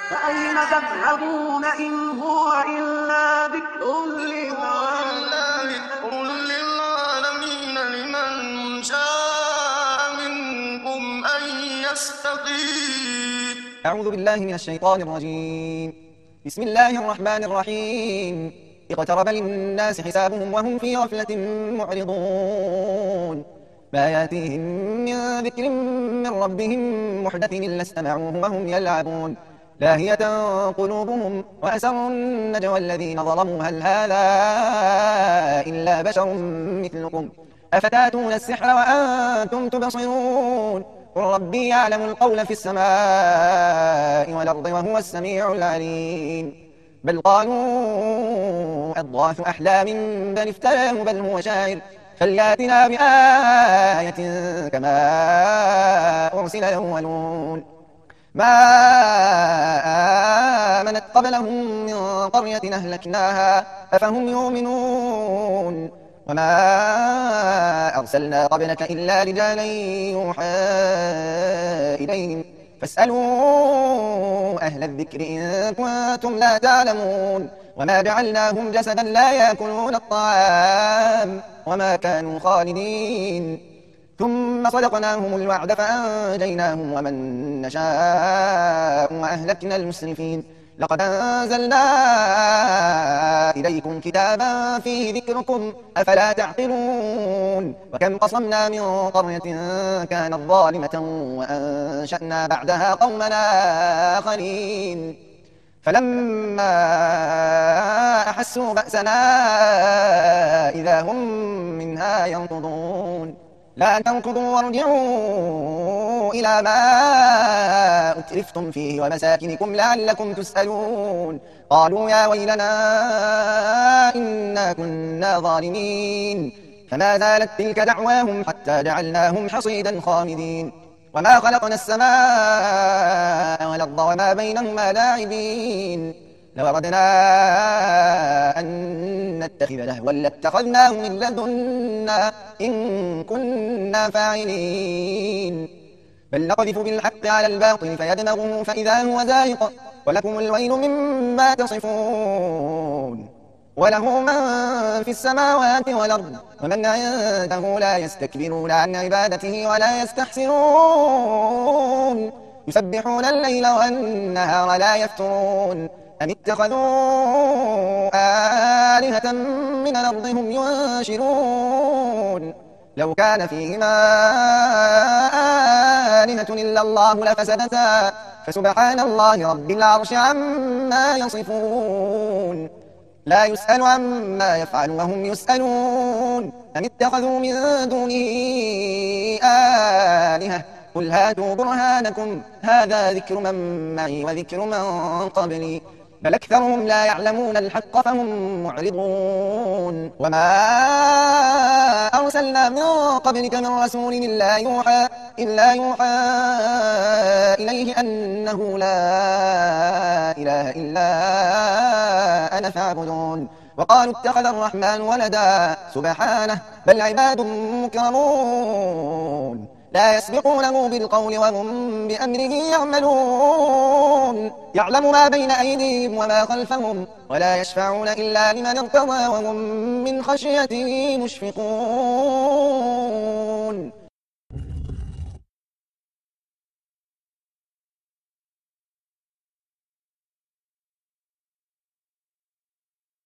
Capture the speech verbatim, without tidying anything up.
فأين تذهبون إن هو إلا ذكر للعالمين لمن شاء منكم أن يستقيم. أعوذ بالله من الشيطان الرجيم. بسم الله الرحمن الرحيم. اقترب للناس حسابهم وهم في غفلة معرضون. ما ياتيهم من ذكر من ربهم محدث إلا استمعوه وهم يلعبون. لاهية قلوبهم وأسروا النجوى الذين ظلموا هل هذا إلا بشر مثلكم أفتاتون السحر وأنتم تبصرون. قل ربي يعلم القول في السماء والأرض وهو السميع العليم. بل قالوا أضغاث أحلام بل افتراه بل هو شاعر فلياتنا بآية كما أرسل الأولون. ما آمنت قبلهم من قرية أهلكناها أفهم يؤمنون. وما أرسلنا قبلك إلا رجالا يوحى إليهم فاسألوا أهل الذكر إن كنتم لا تعلمون. وما جعلناهم جسدا لا يأكلون الطعام وما كانوا خالدين. ثم صدقناهم الوعد فأنجيناهم ومن نشاء وأهلكنا المسرفين. لقد أنزلنا إليكم كتابا فيه ذكركم أفلا تعقلون. وكم قصمنا من قرية كانت ظالمة وأنشأنا بعدها قومنا آخرين فلما أحسوا بأسنا إذا هم منها ينقضون. لا تنقضوا وارجعوا إلى ما أترفتم فيه ومساكنكم لعلكم تسألون. قالوا يا ويلنا إنا كنا ظالمين. فما زالت تلك دعواهم حتى جعلناهم حصيدا خامدين. وما خلقنا السماء والأرض وما بينهما لاعبين. لو أردنا أن نتخذ لهوا لاتخذناه من لدنا إن كنا فاعلين. بل نقذف بالحق على الباطل فيدمغه فإذا هو زاهق ولكم الويل مما تصفون. وله من في السماوات والأرض ومن عنده لا يستكبرون عن عبادته ولا يستحسرون. يسبحون الليل والنهار لا يفترون. أم اتخذوا آلهة من الأرض هم ينشرون. لو كان فيهما آلهة إلا الله لفسدتا فسبحان الله رب العرش عما يصفون. لا يسأل عما يفعل وهم يسألون. أم اتخذوا من دونه آلهة قل هاتوا برهانكم هذا ذكر من معي وذكر من قبلي بل أكثرهم لا يعلمون الحق فهم معرضون. وما أرسلنا من قبلك من رسول إلا يوحى, إلا يوحى إليه أنه لا إله إلا أنا فاعبدون. وقالوا اتخذ الرحمن ولدا سبحانه بل عباد مكرمون لا يسبقونه بالقول وهم بأمره يعملون. يعلم ما بين أيديهم وما خلفهم ولا يشفعون إلا لمن ارتضى وهم من خشيته مشفقون.